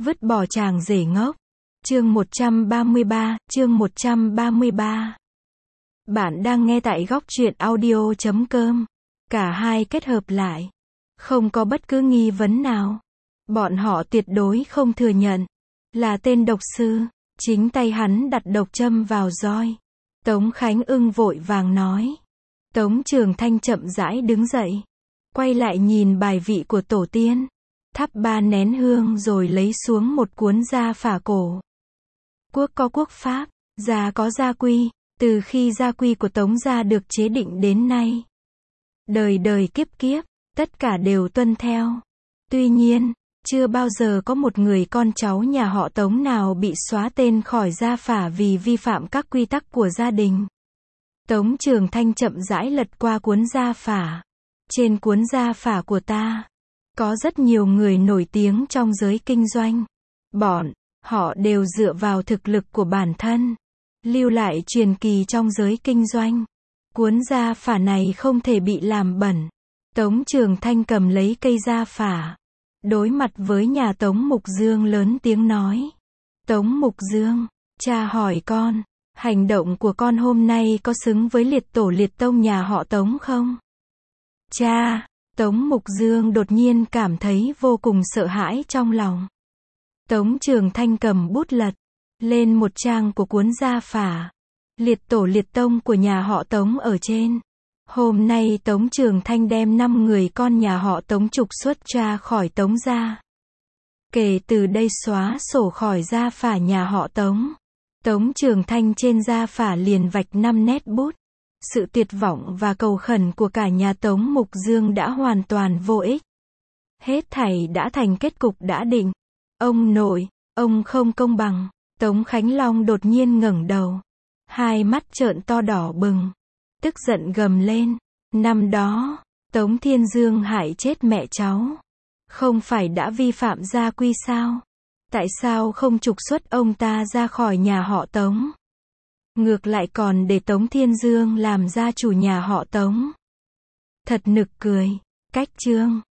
Vứt bỏ chàng rể ngốc. Chương 133, chương 133. Bạn đang nghe tại góc truyện audio.com. Cả hai kết hợp lại. Không có bất cứ nghi vấn nào. Bọn họ tuyệt đối không thừa nhận. Là tên độc sư. Chính tay hắn đặt độc châm vào roi. Tống Khánh Ưng vội vàng nói. Tống Trường Thanh chậm rãi đứng dậy. Quay lại nhìn bài vị của tổ tiên. Thắp 3 nén hương rồi lấy xuống một cuốn gia phả cổ. Quốc có quốc pháp, gia có gia quy, từ khi gia quy của Tống gia được chế định đến nay. Đời đời kiếp kiếp, tất cả đều tuân theo. Tuy nhiên, chưa bao giờ có một người con cháu nhà họ Tống nào bị xóa tên khỏi gia phả vì vi phạm các quy tắc của gia đình. Tống Trường Thanh chậm rãi lật qua cuốn gia phả. Trên cuốn gia phả của ta, có rất nhiều người nổi tiếng trong giới kinh doanh. Họ đều dựa vào thực lực của bản thân, lưu lại truyền kỳ trong giới kinh doanh. Cuốn gia phả này không thể bị làm bẩn. Tống Trường Thanh cầm lấy cây gia phả, đối mặt với nhà Tống Mục Dương lớn tiếng nói. Tống Mục Dương, cha hỏi con, hành động của con hôm nay có xứng với liệt tổ liệt tông nhà họ Tống không? Cha! Tống Mục Dương đột nhiên cảm thấy vô cùng sợ hãi trong lòng. Tống Trường Thanh cầm bút lật lên một trang của cuốn gia phả. Liệt tổ liệt tông của nhà họ Tống ở trên. Hôm nay Tống Trường Thanh đem 5 người con nhà họ Tống trục xuất ra khỏi Tống gia. Kể từ đây xóa sổ khỏi gia phả nhà họ Tống. Tống Trường Thanh trên gia phả liền vạch 5 nét bút. Sự tuyệt vọng và cầu khẩn của cả nhà Tống Mục Dương đã hoàn toàn vô ích. Hết thảy đã thành kết cục đã định. Ông nội, ông không công bằng. Tống Khánh Long đột nhiên ngẩng đầu. Hai mắt trợn to đỏ bừng. Tức giận gầm lên. Năm đó, Tống Thiên Dương hại chết mẹ cháu. Không phải đã vi phạm gia quy sao? Tại sao không trục xuất ông ta ra khỏi nhà họ Tống? Ngược lại còn để Tống Thiên Dương làm gia chủ nhà họ Tống. Thật nực cười. Cách chương